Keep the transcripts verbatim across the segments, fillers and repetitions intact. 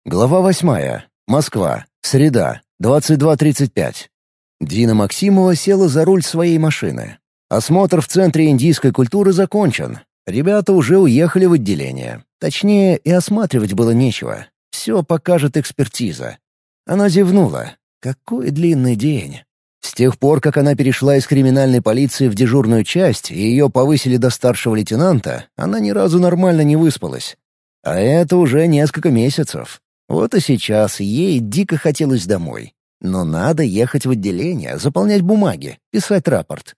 Глава восьмая. Москва. Среда. двадцать два тридцать пять. Дина Максимова села за руль своей машины. Осмотр в Центре индийской культуры закончен. Ребята уже уехали в отделение. Точнее, и осматривать было нечего. Все покажет экспертиза. Она зевнула. Какой длинный день. С тех пор, как она перешла из криминальной полиции в дежурную часть и ее повысили до старшего лейтенанта, она ни разу нормально не выспалась. А это уже несколько месяцев. Вот и сейчас ей дико хотелось домой. Но надо ехать в отделение, заполнять бумаги, писать рапорт.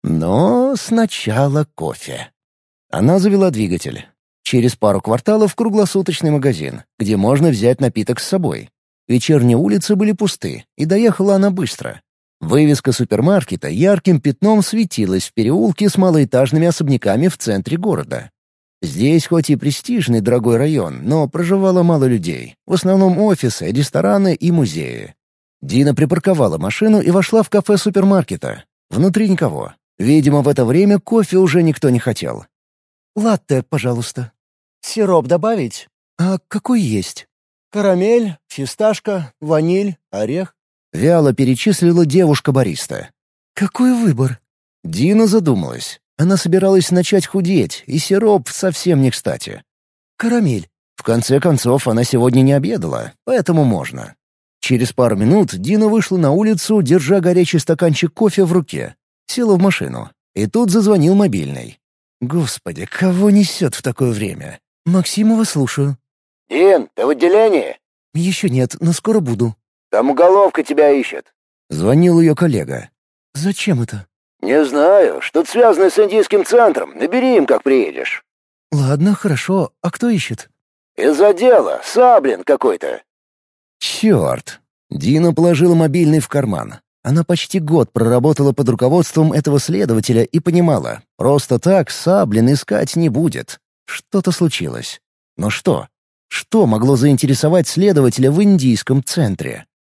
Но сначала кофе. Она завела двигатель. Через пару кварталов круглосуточный магазин, где можно взять напиток с собой. Вечерние улицы были пусты, и доехала она быстро. Вывеска супермаркета ярким пятном светилась в переулке с малоэтажными особняками в центре города. Здесь хоть и престижный дорогой район, но проживало мало людей. В основном офисы, рестораны и музеи. Дина припарковала машину и вошла в кафе супермаркета. Внутри никого. Видимо, в это время кофе уже никто не хотел. «Латте, пожалуйста». «Сироп добавить?» «А какой есть?» «Карамель, фисташка, ваниль, орех». Вяло перечислила девушка-бариста. «Какой выбор?» Дина задумалась. Она собиралась начать худеть, и сироп совсем не кстати. «Карамель». В конце концов, она сегодня не обедала, поэтому можно. Через пару минут Дина вышла на улицу, держа горячий стаканчик кофе в руке. Села в машину. И тут зазвонил мобильный. Господи, кого несет в такое время? «Максимова, слушаю». «Дин, ты в отделении?» «Еще нет, но скоро буду». «Там уголовка тебя ищет». Звонил ее коллега. «Зачем это?» «Не знаю, что-то связанное с индийским центром. Набери им, как приедешь». «Ладно, хорошо. А кто ищет?» «Из отдела. Саблин какой-то». Черт! Дина положила мобильный в карман. Она почти год проработала под руководством этого следователя и понимала, просто так Саблин искать не будет. Что-то случилось. Но что? Что могло заинтересовать следователя в индийском центре?